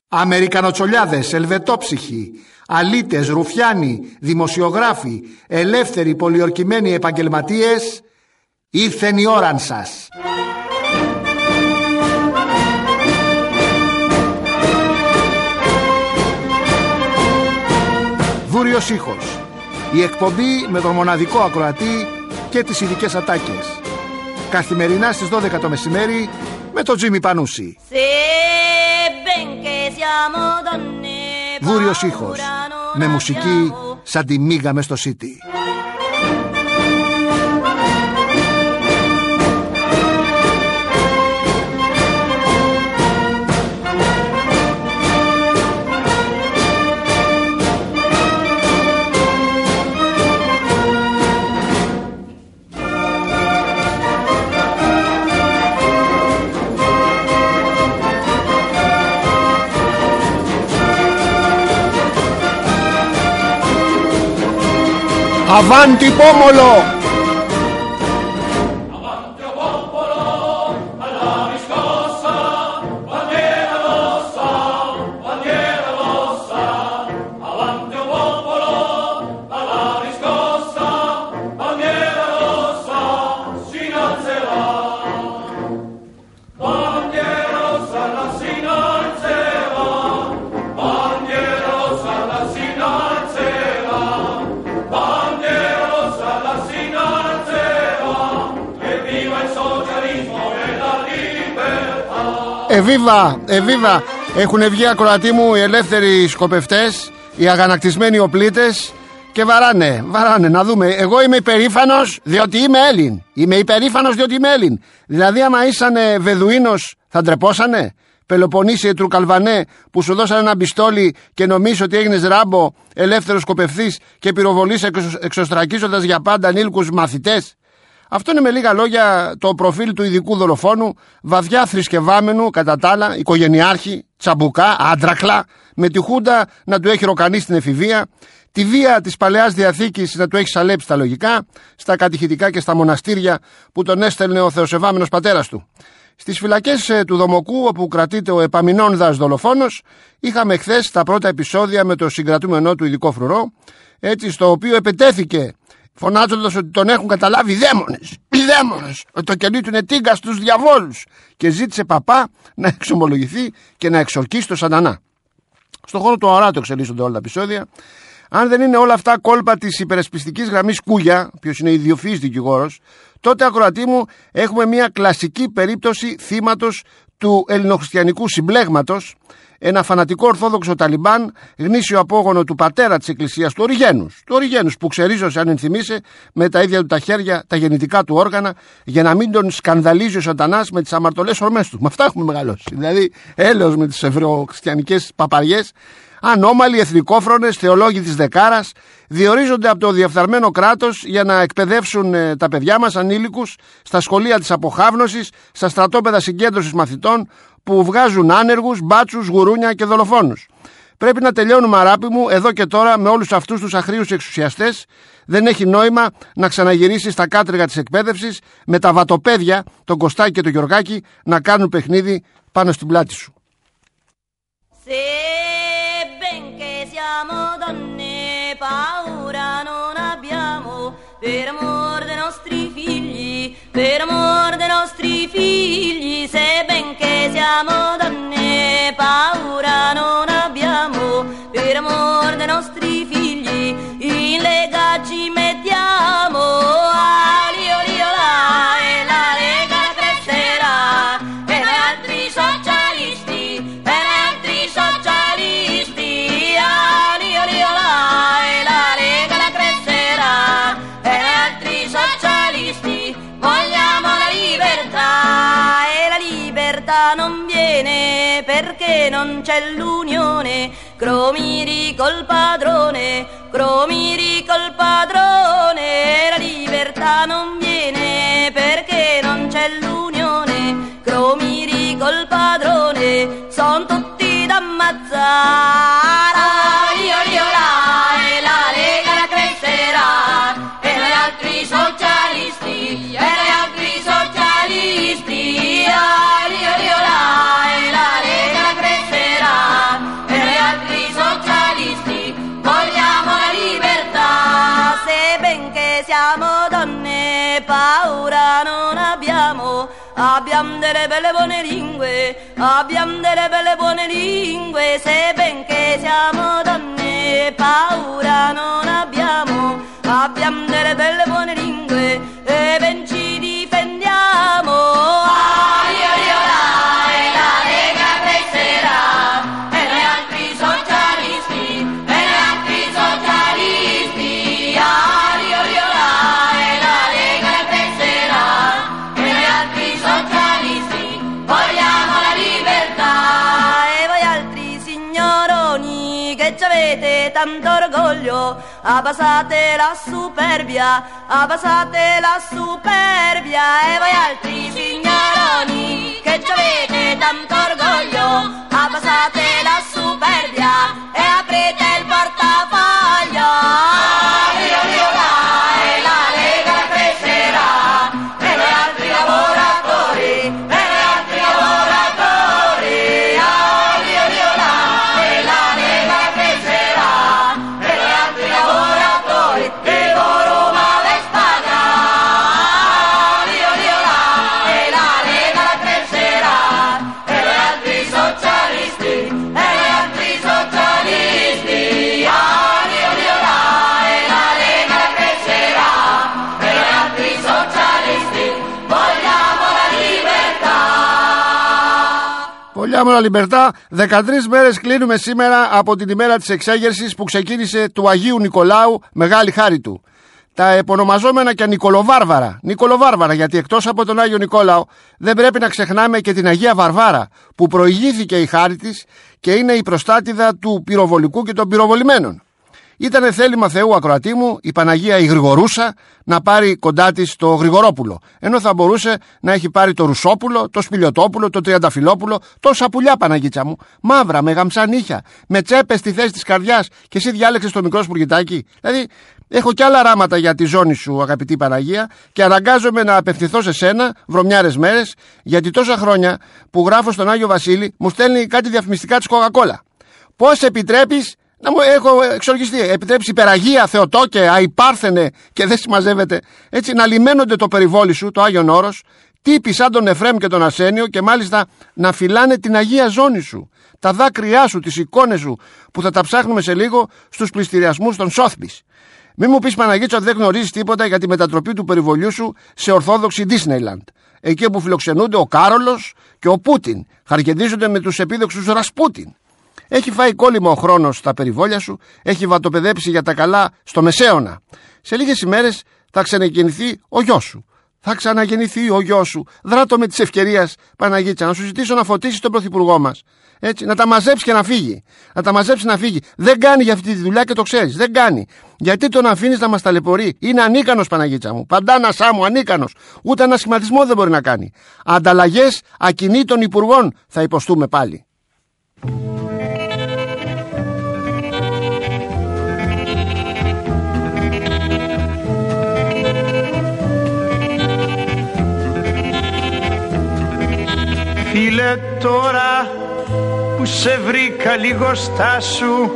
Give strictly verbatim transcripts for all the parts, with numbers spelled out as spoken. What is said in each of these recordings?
Αμερικανοτσολιάδες, ελβετόψυχοι, αλήτες, ρουφιάνοι, δημοσιογράφοι, ελεύθεροι πολιορκημένοι επαγγελματίες, ήρθεν η ώρα σας. Δούριος ήχος. Η εκπομπή με τον μοναδικό ακροατή και τις ειδικές ατάκες. Καθημερινά στις δώδεκα το μεσημέρι με τον Τζίμι Πανούση. Δούριος ήχος. Με μουσική σαν τη μίγα μες στο City. Avanti pomolo! Avanti popolo, alla riscossa, bandiera rossa, bandiera rossa. Avanti popolo, alla riscossa, bandiera rossa, si innalzerà. Bandiera rossa, la si innalzerà. Bandiera rossa, la si innalzerà. Εβίβα, εβίβα. Έχουν βγει, ακροατοί μου, οι ελεύθεροι σκοπευτές, οι αγανακτισμένοι οπλίτες και βαράνε, βαράνε, να δούμε. Εγώ είμαι υπερήφανος διότι είμαι Έλλην. Είμαι υπερήφανος διότι είμαι Έλλην. Δηλαδή άμα ήσανε Βεδουίνος θα ντρεπόσανε? Πελοποννήσιε Τρουκαλβανέ που σου δώσανε ένα πιστόλι και νομίζεις ότι έγινες Ράμπο, ελεύθερος σκοπευτής και πυροβολείς εξωστρακίζοντας για πάντα ανήλικους μαθητές? Αυτό είναι με λίγα λόγια το προφίλ του ειδικού δολοφόνου, βαθιά θρησκευάμενου, κατά τα άλλα, οικογενειάρχη, τσαμπουκά, άντρακλα, με τη Χούντα να του έχει ροκανίσει στην εφηβεία, τη βία της Παλαιάς Διαθήκης να του έχει σαλέψει τα λογικά, στα κατηχητικά και στα μοναστήρια που τον έστελνε ο θεοσεβάμενος πατέρας του. Στις φυλακές του Δομοκού, όπου κρατείται ο επαμεινώνδας δολοφόνος, είχαμε χθες τα πρώτα επεισόδια με το συγκρατούμενό του ειδικό φρουρό, έτσι, στο οποίο επετέθηκε φωνάζοντας ότι τον έχουν καταλάβει οι δαίμονες, οι δαίμονες, ότι το κελί του είναι τίγκα στους διαβόλους, και ζήτησε παπά να εξομολογηθεί και να εξορκίσει το σατανά. Στον χώρο του αοράτου εξελίσσονται όλα τα επεισόδια. Αν δεν είναι όλα αυτά κόλπα της υπερασπιστικής γραμμής Κούγια, ποιος είναι ιδιοφυής δικηγόρος, τότε, ακροατή μου, έχουμε μια κλασική περίπτωση θύματος του ελληνοχριστιανικού συμπλέγματος, ένα φανατικό ορθόδοξο Ταλιμπάν, γνήσιο απόγονο του πατέρα της Εκκλησίας, του Οριγένους, του Οριγένους που ξερίζωσε, αν ενθυμίσαι, με τα ίδια του τα χέρια, τα γεννητικά του όργανα, για να μην τον σκανδαλίζει ο σατανάς με τις αμαρτωλές ορμές του. Με αυτά έχουμε μεγαλώσει. Δηλαδή, έλεος με τις ευρωχριστιανικές παπαριές. Ανώμαλοι, εθνικόφρονες, θεολόγοι της Δεκάρας διορίζονται από το διαφθαρμένο κράτος για να εκπαιδεύσουν ε, τα παιδιά μας ανήλικους στα σχολεία της αποχάβνωσης, στα στρατόπεδα συγκέντρωσης μαθητών που βγάζουν άνεργους, μπάτσους, γουρούνια και δολοφόνους. Πρέπει να τελειώνουμε, αράπη μου, εδώ και τώρα με όλους αυτούς τους αχρίους εξουσιαστές. Δεν έχει νόημα να ξαναγυρίσει στα κάτριγα της εκπαίδευσης με τα βατοπέδια, τον Κωστάκη και τον Γιωργάκη, να κάνουν παιχνίδι πάνω στην πλάτη σου. Siamo donne, paura non abbiamo, per amor dei nostri figli, per amor dei nostri figli, se ben che siamo donne, paura non abbiamo, per amor dei nostri figli, in lega ci mettiamo, ali oliola e la lega crescerà, e noi altri socialisti, e noi altri socialisti. Vogliamo la libertà e la libertà non viene perché non c'è l'unione. Cromiri col padrone, Cromiri col padrone. La libertà non viene perché non c'è l'unione. Cromiri col padrone, son tutti da ammazzare. Io, io, la, e la Lega la crescerà e noi altri socialisti. E noi altri socialisti, io, io, la, e la Lega crescerà. paura non abbiamo, abbiamo delle belle buone lingue, abbiamo delle belle buone lingue, se ben che siamo donne, paura non abbiamo, abbiamo delle belle buone lingue e ben ci difendiamo. Aio, aio, la, e la Lega crescerà, e noi altri socialisti, e noi altri socialisti. Aio, aio, la, e la Lega crescerà, e noi altri socialisti vogliamo la libertà. E voi altri signoroni che ci avete tanto orgoglio, abbassate la superbia, abbassate la superbia. E voi altri signoroni che ci avete tanto orgoglio, abbassate la superbia e aprite il portafoglio. Io, io, la, e la Lega crescerà, e noi altri lavoratori, e noi altri lavoratori. Io, io, la, e la Lega crescerà, e noi altri lavoratori, e loro male paga. Io, io, la, e la Lega crescerà, e noi altri socialisti, e noi altri socialisti. Io, io, la, e la Lega crescerà, e noi altri socialisti vogliamo la libertà. Vogliamo la libertà. δεκατρείς μέρες κλείνουμε σήμερα από την ημέρα της εξέγερσης που ξεκίνησε του Αγίου Νικολάου, μεγάλη χάρη του. Τα επωνομαζόμενα και Νικολοβάρβαρα. Νικολοβάρβαρα, γιατί εκτός από τον Άγιο Νικόλαο δεν πρέπει να ξεχνάμε και την Αγία Βαρβάρα, που προηγήθηκε η χάρη της και είναι η προστάτηδα του πυροβολικού και των πυροβολημένων. Ήταν θέλημα Θεού, ακροατή μου, η Παναγία η Γρηγορούσα να πάρει κοντά της το Γρηγορόπουλο, ενώ θα μπορούσε να έχει πάρει το Ρουσόπουλο, το Σπηλιοτόπουλο, το Τριανταφυλόπουλο, τόσα πουλιά, Παναγίτσα μου, μαύρα, με γαμψά νύχια, με τσέπες στη θέση της καρδιάς, και εσύ διάλεξες το μικρό σπουργητάκι. Δηλαδή, έχω κι άλλα ράματα για τη ζώνη σου, αγαπητή Παναγία, και αναγκάζομαι να απευθυνθώ σε σένα βρωμιάρες μέρες, γιατί τόσα χρόνια που γράφω στον Άγιο Βασίλη μου στέλνει κάτι διαφημιστικά της Κοκακόλα. Πώς επιτρέπεις να μου έχω εξοργιστεί, επιτρέψει υπεραγία, Θεοτόκε, αϊπάρθενε και δεν συμμαζεύεται, έτσι να λιμένονται το περιβόλι σου, το Άγιον Όρος, τύποι σαν τον Εφραίμ και τον Αρσένιο, και μάλιστα να φυλάνε την Αγία Ζώνη σου, τα δάκρυά σου, τις εικόνες σου, που θα τα ψάχνουμε σε λίγο στους πληστηριασμούς των Σόθμπις. Μη μου πεις, Παναγίτσα, ότι δεν γνωρίζεις τίποτα για τη μετατροπή του περιβολιού σου σε ορθόδοξη Disneyland, εκεί όπου φιλοξενούνται ο Κάρολος και ο Πούτιν, χαρκεντίζονται με τους επίδοξους Ρασπούτιν. Έχει φάει κόλλημα ο χρόνος στα περιβόλια σου, έχει βατοπεδέψει για τα καλά στο Μεσαίωνα. Σε λίγες ημέρες θα ξαναγεννηθεί ο γιος σου. Θα ξαναγεννηθεί ο γιος σου. Δράτω με της ευκαιρίας, Παναγίτσα, να σου ζητήσω να φωτίσεις τον πρωθυπουργό μας. Έτσι, να τα μαζέψει και να φύγει. Να τα μαζέψει να φύγει. Δεν κάνει για αυτή τη δουλειά και το ξέρεις. Δεν κάνει. Γιατί τον αφήνεις να μας ταλαιπωρεί? Είναι ανίκανος, Παναγίτσα μου. Παντάνασά μου, ανίκανος. Ούτε ένα σχηματισμό δεν μπορεί να κάνει. Ανταλλαγές ακινήτων υπουργών θα υποστούμε πάλι. Φίλε, τώρα που σε βρήκα λίγο στάσου,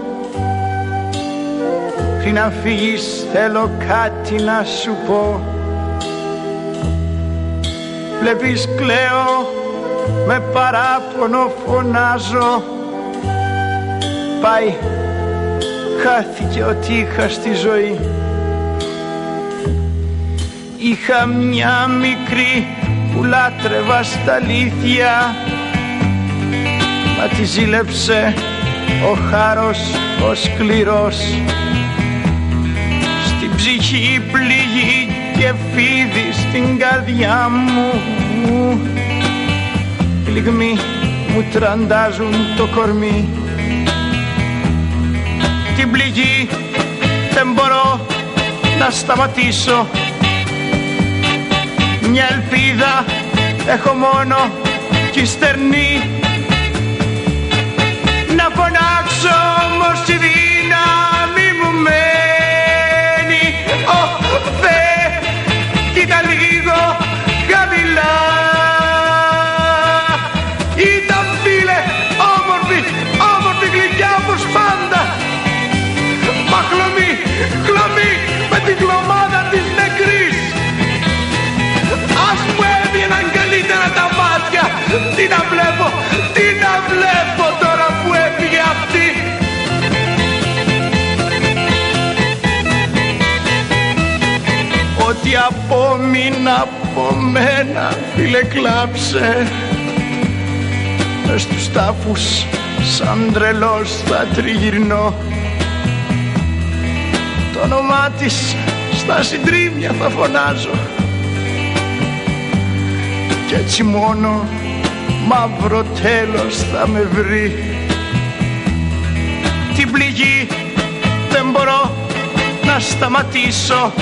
πριν να φύγεις θέλω κάτι να σου πω. Βλέπεις κλαίω, με παράπονο φωνάζω, πάει, χάθηκε ό,τι είχα στη ζωή. Είχα μια μικρή που λάτρευα στα αλήθεια, μα τη ζήλεψε ο χάρος ο σκληρός. Στην ψυχή πληγή και φίδι στην καρδιά μου, πληγμοί μου τραντάζουν το κορμί. Την πληγή δεν μπορώ να σταματήσω, μια ελπίδα έχω μόνο κι στερνή. Να φωνάξω όμως η δύναμη μου μένει. Ω Θεέ, κοίτα λίγο χαμηλά. Ήταν φίλε όμορφη, όμορφη γλυκιά όπως πάντα, μα χλωμή, χλωμή με την χλωμάδα της νεκρής. τι να βλέπω, τι να βλέπω τώρα που έφυγε αυτή. Ό,τι απόμεινα από μένα, φίλε, κλάψε. Μες στους τάφους σαν τρελός θα τριγυρνώ. Το όνομά της στα συντρίμμια θα φωνάζω. Κι έτσι μόνο μαύρο τέλος θα με βρει. Την πληγή δεν μπορώ να σταματήσω.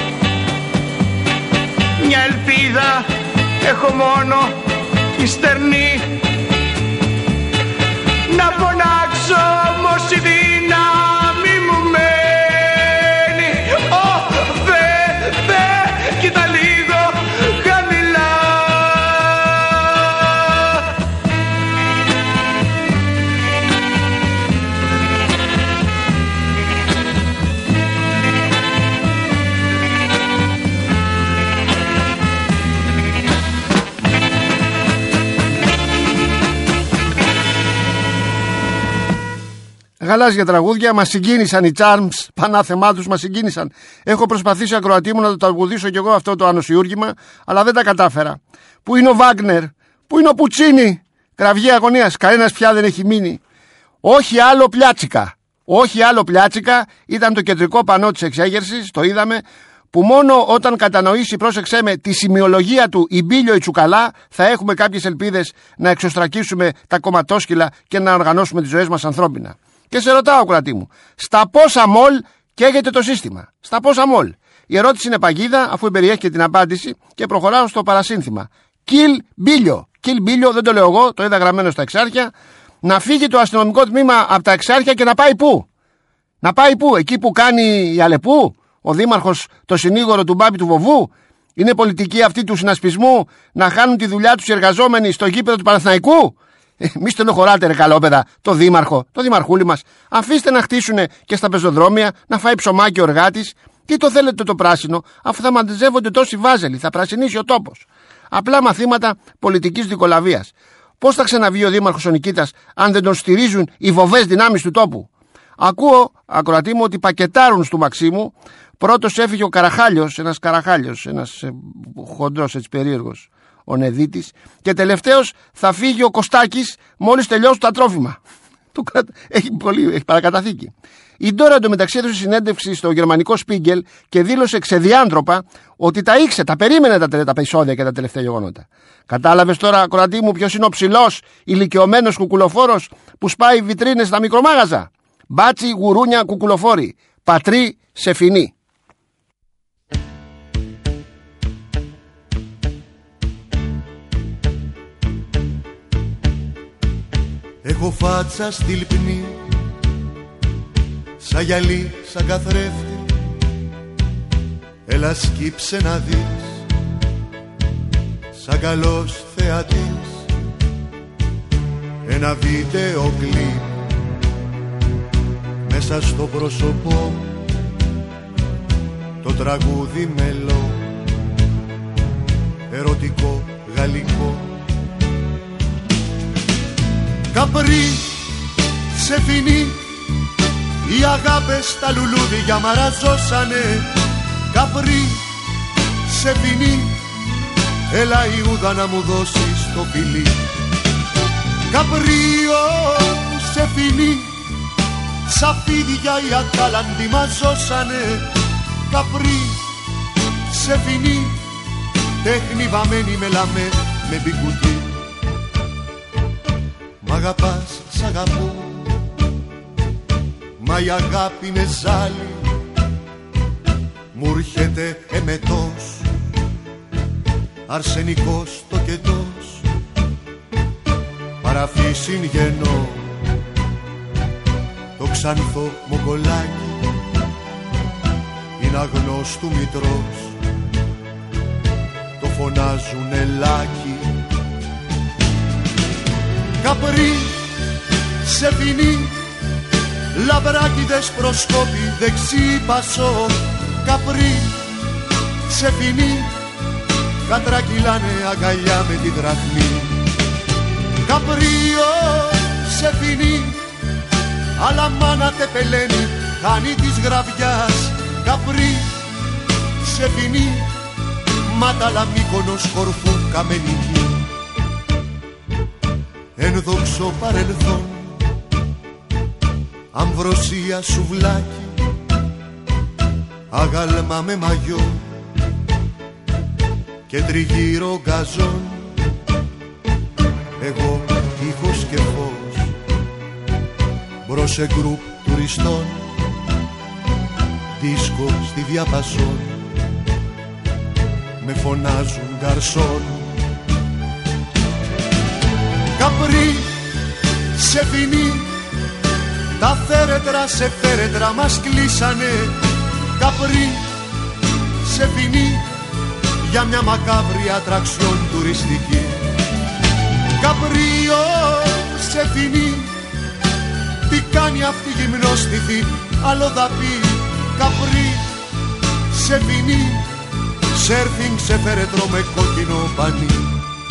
Μια ελπίδα έχω μόνο τη στερνή. Να φωνάξω όμως η δύναμη μου μένει. Ω, δε, δε, κοίτα λίγο χαμηλά. Γαλάζια τραγούδια, μας συγκίνησαν οι Charms, πανάθεμά τους, μας συγκίνησαν. Έχω προσπαθήσει ακροατή μου να το τραγουδήσω κι εγώ αυτό το ανοσιούργημα, αλλά δεν τα κατάφερα. Πού είναι ο Βάγνερ, πού είναι ο Πουτσίνι, κραυγή αγωνίας, κανένας πια δεν έχει μείνει. Όχι άλλο πλιάτσικα, όχι άλλο πλιάτσικα, ήταν το κεντρικό πανό της εξέγερσης, το είδαμε, που μόνο όταν κατανοήσει, πρόσεξέ με, τη σημειολογία του η Μπίλιο η Τσουκαλά, θα έχουμε κάποιες ελπίδες να εξωστρακίσουμε τα κομματόσκυλα και να οργανώσουμε τις ζωές μας ανθρώπινα. Και σε ρωτάω, κρατή μου, στα πόσα μολ καίγεται το σύστημα? Στα πόσα μολ? Η ερώτηση είναι παγίδα, αφού περιέχει και την απάντηση, και προχωράω στο παρασύνθημα. Κιλ Μπίλιο. Κιλ Μπίλιο, δεν το λέω εγώ, το είδα γραμμένο στα Εξάρχεια. Να φύγει το αστυνομικό τμήμα από τα Εξάρχεια και να πάει πού? Να πάει πού? Εκεί που κάνει η Αλεπού, ο δήμαρχος, το συνήγορο του Μπάμπη του Βοβού? Είναι πολιτική αυτή του συνασπισμού να χάνουν τη δουλειά τους οι εργαζόμενοι στο γήπεδο του Παναθηναϊκού? Μη στενοχωράτε ρε καλόπαιδα το δήμαρχο, το δημαρχούλη μας. Αφήστε να χτίσουνε και στα πεζοδρόμια, να φάει ψωμάκι ο εργάτης. Τι το θέλετε το πράσινο, αφού θα μαντεζεύονται τόσοι βάζελοι, θα πρασινίσει ο τόπος. Απλά μαθήματα πολιτικής δικολαβίας. Πώς θα ξαναβγεί ο δήμαρχος ο Νικήτας αν δεν τον στηρίζουν οι βοβές δυνάμεις του τόπου? Ακούω, ακροατή μου, ότι πακετάρουν στο Μαξίμου. Πρώτος έφυγε ο Καραχάλιος, ένας Καραχάλιος, ένας ε, χοντρός έτσι περίεργος, ο Νεδίτης, και τελευταίος θα φύγει ο Κωστάκης μόλις τελειώσουν τα τρόφιμα. Έχει, πολύ, έχει παρακαταθήκη. Η Ντόρα εντωμεταξύ έδωσε συνέντευξη στο γερμανικό Σπίγκελ και δήλωσε ξεδιάντροπα ότι τα ήξερε, τα περίμενε τα, τα επεισόδια και τα τελευταία γεγονότα. Κατάλαβες τώρα, κορατή μου, ποιος είναι ο ψηλός, ηλικιωμένος κουκουλοφόρος που σπάει βιτρίνες στα μικρομάγαζα? Μπάτσι, γουρούνια, κουκουλοφόροι. Πατρί σε φινή. Έχω φάτσα στη λιπνή, σαν γυαλί, σαν καθρέφτη. Έλα σκύψε να δεις, σαν καλός θεατής, ένα βίντεο κλιπ μέσα στο πρόσωπό μου, το τραγούδι μελό, ερωτικό γαλλικό. Καπρί, σε φινί, οι αγάπες στα λουλούδια μαραζώσανε. Καπρί, σε φινί, έλα Ιούδα να μου δώσεις το φιλί. Καπρίο, σε φινί, σαν φίδια οι ακάλαντοι μαζώσανε. Καπρί, σε φινί, τέχνη βαμμένη με λαμέ με μπικουτί. Μ' αγαπάς, σ' αγαπώ, μα η αγάπη είναι ζάλι. Μου έρχεται εμετός, αρσενικός τοκετός, παραφύσιν γεννώ, το ξανθό μογκολάκι είναι αγνός του μητρός, το φωνάζουν ελάκι. Καπρί, σε φινί, λαμπράκιδες προσκόπη δεξί πασό. Καπρί, σε φινί, κατρακυλάνε αγκαλιά με τη δραχμή. Καπρίο σε φινί, αλλά μάνα τεπελένει, χάνει της γραβιάς. Καπρί σε φινί, Μάταλα, Μύκονος, Κορφού, Καμενική. Ενδόξω παρελθόν, Αμβροσία, Σουβλάκι, αγάλμα με μαγιό και τριγύρω γκαζόν. Εγώ ήχος και φως, μπρος σε γκρουπ τουριστών, δίσκο στη διαπασόν, με φωνάζουν γκαρσόν. Καπρί σε φινί, τα θέρετρα σε φέρετρα μας κλείσανε. Καπρί σε φινί, για μια μακάβρια ατραξιόν τουριστική. Καπρίο σε φινί, τι κάνει αυτή η γυμνόστιθη αλλοδαπή. Καπρί σε φινί, σέρφινγκ σε φέρετρο με κόκκινο πανί.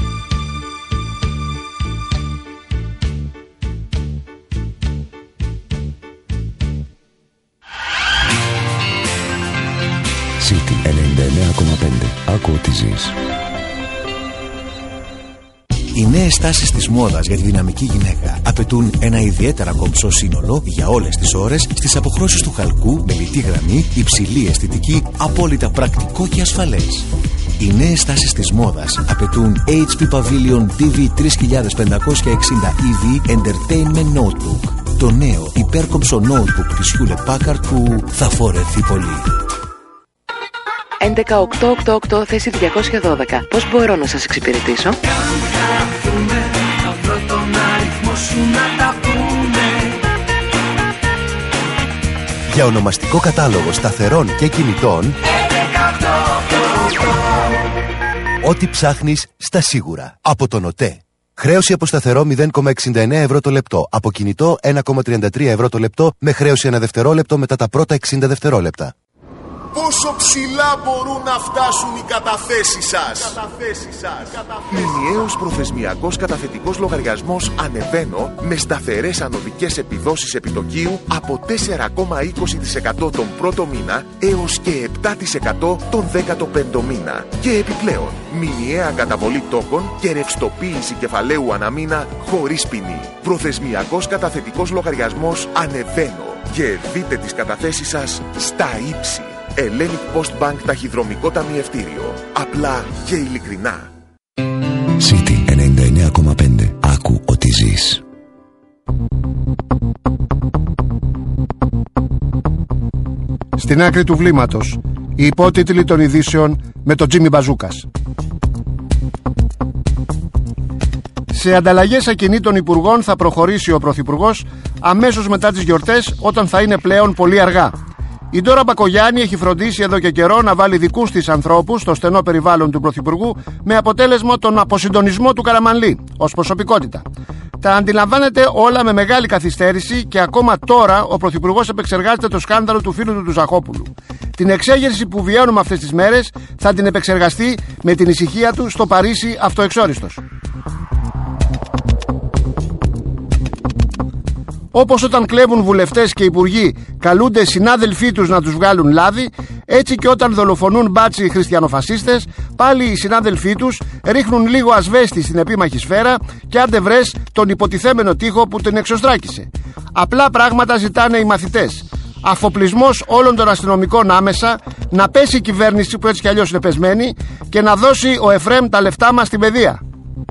City ενενήντα εννέα κόμμα πέντε. Άκου ό,τι ζεις. Οι νέες τάσεις της μόδας για τη δυναμική γυναίκα απαιτούν ένα ιδιαίτερα κομψό σύνολο για όλες τις ώρες στις αποχρώσεις του χαλκού με λιτή γραμμή, υψηλή αισθητική, απόλυτα πρακτικό και ασφαλές. Οι νέες τάσεις της μόδας απαιτούν έιτς πι Pavilion ντι βι τρεις χιλιάδες πεντακόσια εξήντα ι βι Entertainment Notebook. Το νέο υπέρκομψο notebook της Hewlett Packard που θα φορεθεί πολύ. έντεκα οκτακόσια ογδόντα οκτώ θέση διακόσια δώδεκα. Πώς μπορώ να σας εξυπηρετήσω? Για ονομαστικό κατάλογο σταθερών και κινητών, ό,τι ψάχνεις στα σίγουρα. Από τον ΟΤΕ. Χρέωση από σταθερό μηδέν κόμμα εξήντα εννέα ευρώ το λεπτό. Από κινητό ένα κόμμα τριάντα τρία ευρώ το λεπτό με χρέωση ένα δευτερόλεπτο μετά τα πρώτα εξήντα δευτερόλεπτα. Πόσο ψηλά μπορούν να φτάσουν οι καταθέσεις σας? Μηνιαίος προθεσμιακός καταθετικός λογαριασμός Ανεβαίνω με σταθερές ανωδικές επιδόσεις επιτοκίου από τέσσερα κόμμα είκοσι τοις εκατό τον πρώτο μήνα έως και επτά τοις εκατό τον δέκατο πέμπτο μήνα. Και επιπλέον, μηνιαία καταβολή τόκων και ρευστοποίηση κεφαλαίου αναμήνα χωρίς ποινή. Προθεσμιακός καταθετικός λογαριασμός Ανεβαίνω. Και δείτε τις καταθέσεις σας στα ύψη. Hellenic Post Bank ταχυδρομικό ταμιευτήριο. Απλά και ειλικρινά. City ενενήντα εννέα κόμμα πέντε. Άκου ό,τι ζεις. Στην άκρη του βλήματος, οι υπότιτλοι των ειδήσεων με τον Τζίμι Μπαζούκας. Σε ανταλλαγές ακινήτων υπουργών θα προχωρήσει ο Πρωθυπουργός αμέσως μετά τις γιορτές, όταν θα είναι πλέον πολύ αργά. Η Ντόρα Μπακογιάννη έχει φροντίσει εδώ και καιρό να βάλει δικούς της ανθρώπους στο στενό περιβάλλον του Πρωθυπουργού, με αποτέλεσμα τον αποσυντονισμό του Καραμανλή ως προσωπικότητα. Τα αντιλαμβάνεται όλα με μεγάλη καθυστέρηση και ακόμα τώρα ο Πρωθυπουργός επεξεργάζεται το σκάνδαλο του φίλου του του Ζαχόπουλου. Την εξέγερση που βιώνουμε αυτές τις μέρες θα την επεξεργαστεί με την ησυχία του στο Παρίσι αυτοεξόριστος. Όπως όταν κλέβουν βουλευτές και υπουργοί καλούνται συνάδελφοί τους να τους βγάλουν λάδι, έτσι και όταν δολοφονούν μπάτσι χριστιανοφασίστες, πάλι οι συνάδελφοί τους ρίχνουν λίγο ασβέστη στην επίμαχη σφαίρα και άντε βρες τον υποτιθέμενο τοίχο που την εξωστράκησε. Απλά πράγματα ζητάνε οι μαθητές. Αφοπλισμός όλων των αστυνομικών άμεσα, να πέσει η κυβέρνηση που έτσι κι αλλιώς είναι πεσμένη και να δώσει ο Εφραίμ τα λεφτά μας στην παιδεία.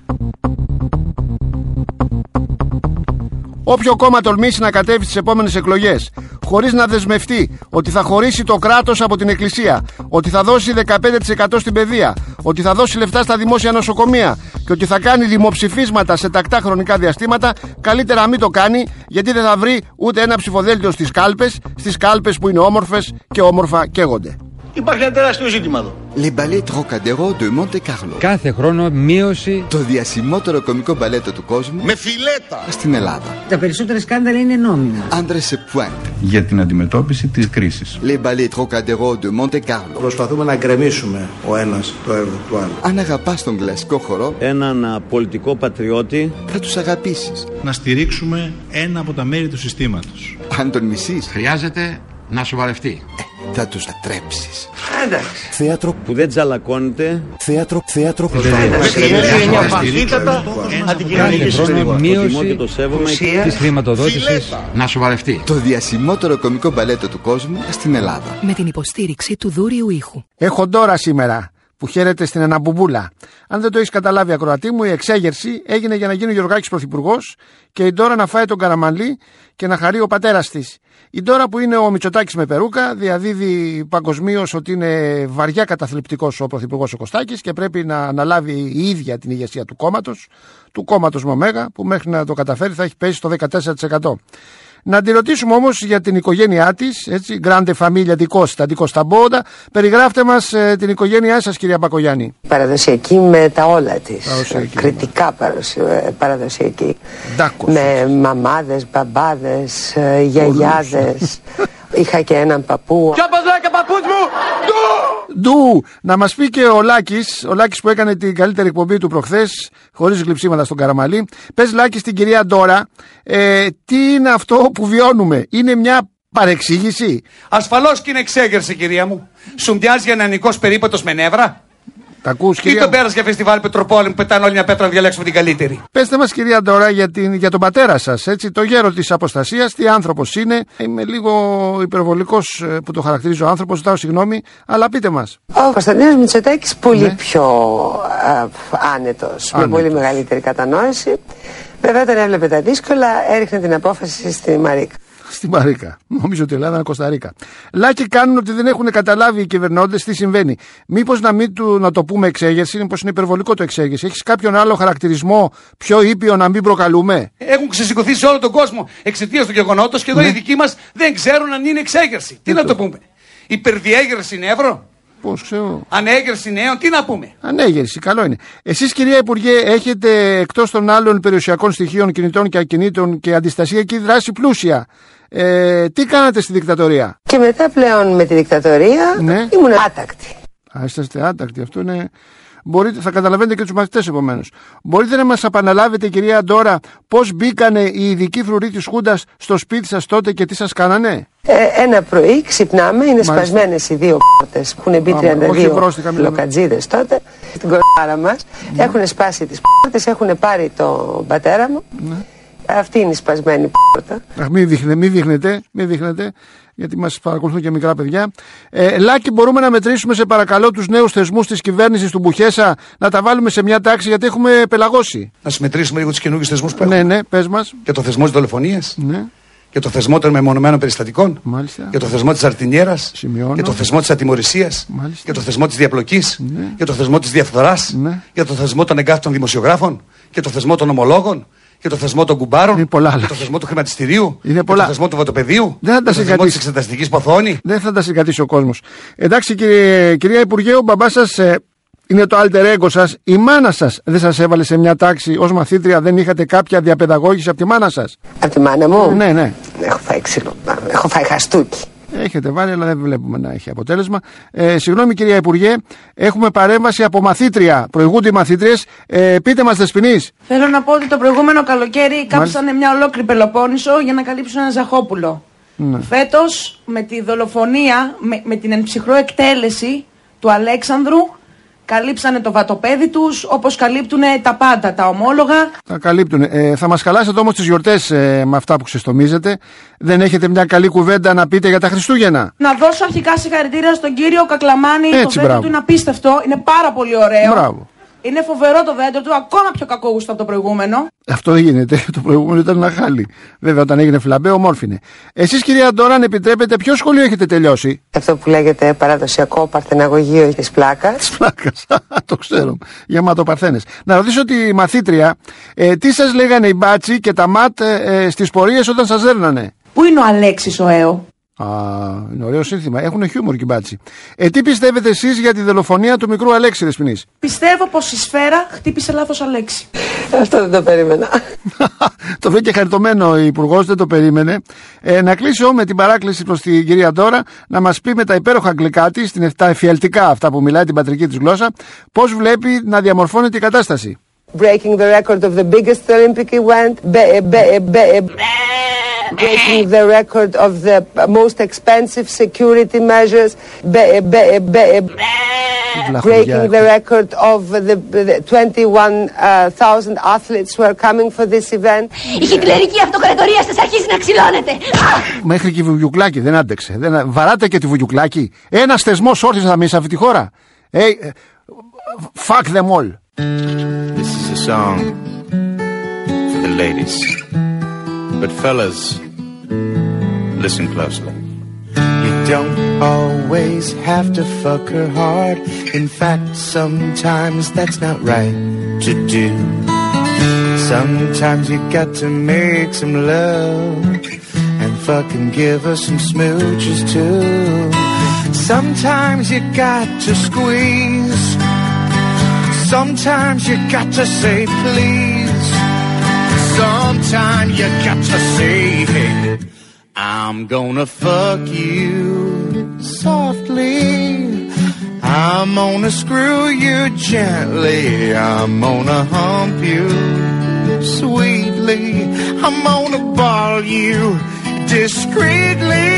Όποιο κόμμα τολμήσει να κατέβει στις επόμενες εκλογές χωρίς να δεσμευτεί ότι θα χωρίσει το κράτος από την εκκλησία, ότι θα δώσει δεκαπέντε τοις εκατό στην παιδεία, ότι θα δώσει λεφτά στα δημόσια νοσοκομεία και ότι θα κάνει δημοψηφίσματα σε τακτά χρονικά διαστήματα, καλύτερα να μην το κάνει, γιατί δεν θα βρει ούτε ένα ψηφοδέλτιο στις κάλπες, στις κάλπες που είναι όμορφες και όμορφα καίγονται. Υπάρχει ένα τεράστιο ζήτημα εδώ. Les ballets Trocadero de Monte Carlo. Κάθε χρόνο μείωση. Το διασημότερο κομικό μπαλέτο του κόσμου. Με φιλέτα. Στην Ελλάδα. Τα περισσότερα σκάνδαλα είναι νόμιμα. Άντρες σε πουέντ. για την αντιμετώπιση της κρίσης. Les ballets Trocadéro de Monte Carlo. Προσπαθούμε να γκρεμίσουμε ο ένας το έργο του άλλου. Αν αγαπάς τον κλασικό χορό, έναν πολιτικό πατριώτη, θα τους αγαπήσεις. Να στηρίξουμε ένα από τα μέρη του συστήματος. Αν τον μισείς, χρειάζεται να σοβαρευτεί. Ε, θα τους ατρέψεις. Εντάξει. Θέατρο που δεν τζαλακώνεται. Θέατρο, θέατρο που δεν μείωση της χρηματοδότησης. Να σοβαρευτεί. Το διασημότερο κωμικό μπαλέτο του κόσμου στην Ελλάδα. Με την υποστήριξη του Δούριου Ήχου. Έχω τώρα σήμερα που χαίρεται στην Αναμπουμπούλα. Αν δεν το έχεις καταλάβει, ακροατή μου, η εξέγερση έγινε για να γίνει ο Γιωργάκης πρωθυπουργός και η Ντόρα να φάει τον Καραμανλή και να χαρεί ο πατέρας της. Η Ντόρα που είναι ο Μητσοτάκης με περούκα, διαδίδει παγκοσμίως ότι είναι βαριά καταθλιπτικός ο πρωθυπουργός ο Κωστάκης και πρέπει να αναλάβει η ίδια την ηγεσία του κόμματος, του κόμματος Μομέγα, που μέχρι να το καταφέρει θα έχει πέσει στο δεκατέσσερα τοις εκατό. Να τη ρωτήσουμε όμως για την οικογένειά της, έτσι, grande famiglia di Costa, di Costa Boda. Περιγράφτε μας ε, την οικογένειά σας, κυρία Μπακογιάννη. Παραδοσιακή με τα όλα της, παραδοσιακή, κριτικά παραδοσιακή, παραδοσιακή. Ντάκος. Με μαμάδες, μπαμπάδες, γιαγιάδες. Είχα και έναν παππού. Ποιο παζάκι παππούς μου! Ντου! Να μας πει και ο Λάκης, ο Λάκης που έκανε την καλύτερη εκπομπή του προχθές, χωρίς γλυψίματα στον Καραμαλή. Πες, Λάκη, στην κυρία Ντόρα, ε, τι είναι αυτό που βιώνουμε? Είναι μια παρεξήγηση? Ασφαλώς και είναι εξέγερση, κυρία μου. Σου μοιάζει ένα νοικός περίπατος με νεύρα? Τα ακούς, κυρία? Ή τον πέρασε για φεστιβάλ Πετροπόλη που πετάνε όλη μια πέτρα να διαλέξουμε την καλύτερη? Πέστε μας, κυρία Ντόρα, για, την, για τον πατέρα σας, έτσι, το γέρο της αποστασίας, τι άνθρωπος είναι. Είμαι λίγο υπερβολικός που το χαρακτηρίζω άνθρωπος, ζητάω συγγνώμη, αλλά πείτε μας. Ο Κωνσταντίνος Μητσοτάκης πολύ ναι. πιο α, άνετος, Άνετος, με πολύ μεγαλύτερη κατανόηση. Βέβαια, όταν έβλεπε τα δύσκολα, έριχνε την απόφαση στη Μαρίκα. Στη Μαρίκα. Νομίζω ότι η Ελλάδα είναι Κωνσταντίνα. Λάκη, κάνουν ότι δεν έχουν καταλάβει οι κυβερνώντες τι συμβαίνει. Μήπως να, μην του, να το πούμε εξέγερση, μήπως είναι υπερβολικό το εξέγερση? Έχεις κάποιον άλλο χαρακτηρισμό πιο ήπιο να μην προκαλούμε? Έχουν ξεσηκωθεί σε όλο τον κόσμο εξαιτίας του γεγονότος και εδώ ναι. οι δικοί μας δεν ξέρουν αν είναι εξέγερση. Τι, τι να το, το πούμε? Υπερδιέγερση νεύρο? Πώς ξέρω. Ανέγερση νέων, τι να πούμε? Ανέγερση, καλό είναι. Εσείς, κυρία Υπουργέ, έχετε εκτός των άλλων περιουσιακών στοιχείων, κινητών και ακινήτων και αντιστασιακή δράση πλούσια. Ε, τι κάνατε στη δικτατορία? Και μετά πλέον με τη δικτατορία ναι. ήμουν άτακτη. Α, είσαστε άτακτοι, αυτό είναι... Μπορείτε, θα καταλαβαίνετε και τους μαθητές επομένως. Μπορείτε να μας επαναλάβετε, κυρία Ντόρα, πώς μπήκανε οι ειδικοί φρουροί της Χούντας στο σπίτι σας τότε και τι σας κάνανε? Ε, ένα πρωί ξυπνάμε, είναι Μάλιστα. σπασμένες οι δύο πόρτες που έχουν μπει τριάντα δύο λοκατζίδες τότε στην κοράρα μας. Ναι. Έχουν σπάσει τις πόρτες, έχουν πάρει τον πατέρα μου. Ναι. Αυτή είναι η σπασμένη πόρτα. Αχ, μην δείχνετε, μην δείχνετε, μην δείχνετε, γιατί μας παρακολουθούν και μικρά παιδιά. Ε, Λάκη, μπορούμε να μετρήσουμε, σε παρακαλώ, τους νέους θεσμούς της κυβέρνησης του Μπουχέσα, να τα βάλουμε σε μια τάξη, γιατί έχουμε πελαγώσει. Να συμμετρήσουμε λίγο τους καινούργιους θεσμούς που έχουμε. Ναι, ναι, πες μας. Για το θεσμό της δολοφονίας. Ναι. Για το θεσμό των μεμονωμένων περιστατικών. Μάλιστα. Για το θεσμό της αρτινιέρας. Σημειώνω. Για το θεσμό της ατιμωρησίας. Μάλιστα. Για το θεσμό της διαπλοκής. Ναι. Για το θεσμό της διαφθοράς. Ναι. Για το θεσμό των εγκάθετων δημοσιογράφων. Για το θεσμό των ομολόγων. Για το θεσμό των κουμπάρων. Είναι πολλά, για το θεσμό του χρηματιστηρίου. Είναι για το θεσμό του βατοπεδίου. Δεν θα τα για το θεσμό της εξεταστικής ποθόνη. Δεν θα τα συγκρατήσει ο κόσμος. Εντάξει, κύριε, κυρία Υπουργέ, ο μπαμπάς σας ε, είναι το alter ego σας. Η μάνα σας δεν σας έβαλε σε μια τάξη ως μαθήτρια? Δεν είχατε κάποια διαπαιδαγώγηση από τη μάνα σας? Από τη μάνα μου? Ναι, ναι. Έχω φάει ξύλο. Έχω φάει χαστούκι. Έχετε βάλει, αλλά δεν βλέπουμε να έχει αποτέλεσμα. Ε, συγγνώμη, κυρία Υπουργέ, έχουμε παρέμβαση από μαθήτρια. Προηγούνται οι μαθήτριες. Ε, πείτε μας, Δεσποινής. Θέλω να πω ότι το προηγούμενο καλοκαίρι κάψανε μια ολόκληρη Πελοπόννησο για να καλύψουν ένα Ζαχόπουλο. Ναι. Φέτος, με τη δολοφονία, με, με την εμψυχρό εκτέλεση του Αλέξανδρου, καλύψανε το βατοπέδι τους, όπως καλύπτουν τα πάντα, τα ομόλογα. Τα καλύπτουν. Ε, θα μας χαλάσετε όμως τις γιορτές ε, με αυτά που ξεστομίζετε. Δεν έχετε μια καλή κουβέντα να πείτε για τα Χριστούγεννα? Να δώσω αρχικά συγχαρητήρια στον κύριο Κακλαμάνη. Έτσι, το δέντρο του είναι απίστευτο, είναι πάρα πολύ ωραίο. Μπράβο. Είναι φοβερό το δέντρο του, ακόμα πιο κακόγουστο από το προηγούμενο. Αυτό δεν γίνεται. Το προηγούμενο ήταν ένα χάλι. Βέβαια, όταν έγινε φλαμπέ, ομόρφινε. Εσείς, κυρία Ντόρα, αν επιτρέπετε, ποιο σχολείο έχετε τελειώσει? Αυτό που λέγεται παραδοσιακό παρθεναγωγείο της Πλάκας. Της Πλάκας, το ξέρω. Γεμάτο παρθένες. Να ρωτήσω τη μαθήτρια, ε, τι σας λέγανε οι μπάτσοι και τα ματ ε, στις πορείες όταν σας δέρνανε? Πού είναι ο Αλέξης ο Έο? Α, είναι ωραίο σύνθημα. Έχουν χιούμορ και μπάτσι. Ε, τι πιστεύετε εσείς για τη δολοφονία του μικρού Αλέξη Δεσποινής? Πιστεύω πως η Σφαίρα χτύπησε λάθος Αλέξη. Αυτό δεν το περίμενα. Το βρήκε χαριτωμένο ο Υπουργός, δεν το περίμενε. Ε, να κλείσω με την παράκληση προς την κυρία Ντόρα να μας πει με τα υπέροχα αγγλικά της, τα εφιαλτικά αυτά που μιλάει, την πατρική της γλώσσα, πώς βλέπει να διαμορφώνεται η κατάσταση. Breaking the record of the biggest Olympic event, be, be, be, be, breaking the record of the most expensive security measures, be, be, be, breaking the record of the, the twenty-one thousand athletes who are coming for this event. Η χιτλερική αυτοκρατορία σας αρχίζει να ξυλώνεται. Μέχρι και η Βουγιουκλάκη δεν άντεξε. Δεν... Βαράτε και τη Βουγιουκλάκη. Ένας θεσμός όρθιος θα μείνει σε αυτή τη χώρα. Hey, fuck them all. This is a song for the ladies. But fellas, listen closely. You don't always have to fuck her hard. In fact, sometimes that's not right to do. Sometimes you got to make some love and fucking give her some smooches too. Sometimes you got to squeeze. Sometimes you got to say please. Sometimes you got to say, hey, I'm gonna fuck you softly. I'm gonna screw you gently. I'm gonna hump you sweetly. I'm gonna ball you discreetly.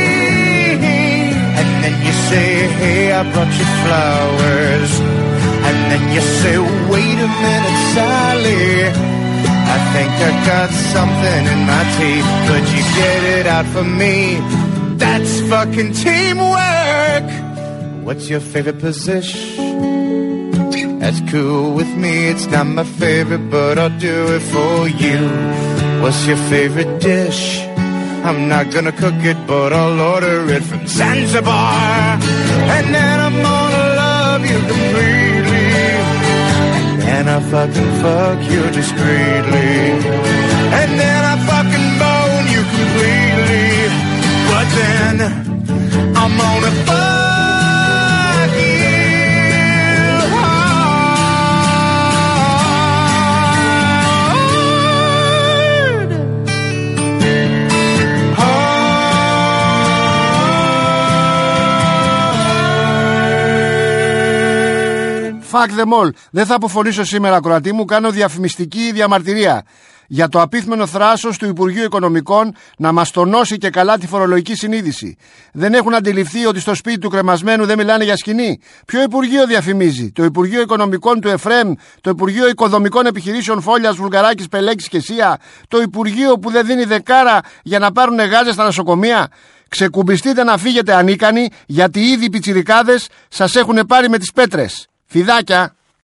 And then you say, hey, I brought you flowers. And then you say, wait a minute, Sally, I think I got something in my teeth. Could you get it out for me? That's fucking teamwork. What's your favorite position? That's cool with me. It's not my favorite, but I'll do it for you. What's your favorite dish? I'm not gonna cook it, but I'll order it from Zanzibar. And then I'm gonna love you completely. And I fucking fuck you discreetly. And then I fucking bone you completely. But then I'm gonna fuck you hard. Fuck them all. Δεν θα αποφωνήσω σήμερα, ακροατή μου, κάνω διαφημιστική διαμαρτυρία για το απίθμενο θράσος του Υπουργείου Οικονομικών να μας τονώσει και καλά τη φορολογική συνείδηση. Δεν έχουν αντιληφθεί ότι στο σπίτι του κρεμασμένου δεν μιλάνε για σκηνή. Ποιο Υπουργείο διαφημίζει? Το Υπουργείο Οικονομικών του ΕΦΡΕΜ, το Υπουργείο Οικοδομικών Επιχειρήσεων Φόλιας, Βουλγαράκης, Πελέκης και Σία, το Υπουργείο που δεν δίνει δεκάρα για να πάρουν γάζες στα νοσοκομεία? Ξεκουμπιστείτε να φύγετε ανίκανοι, γιατί ήδη οι πιτσιρικάδες σας έχουν πάρει με τις πέτρες. Φιδάκια!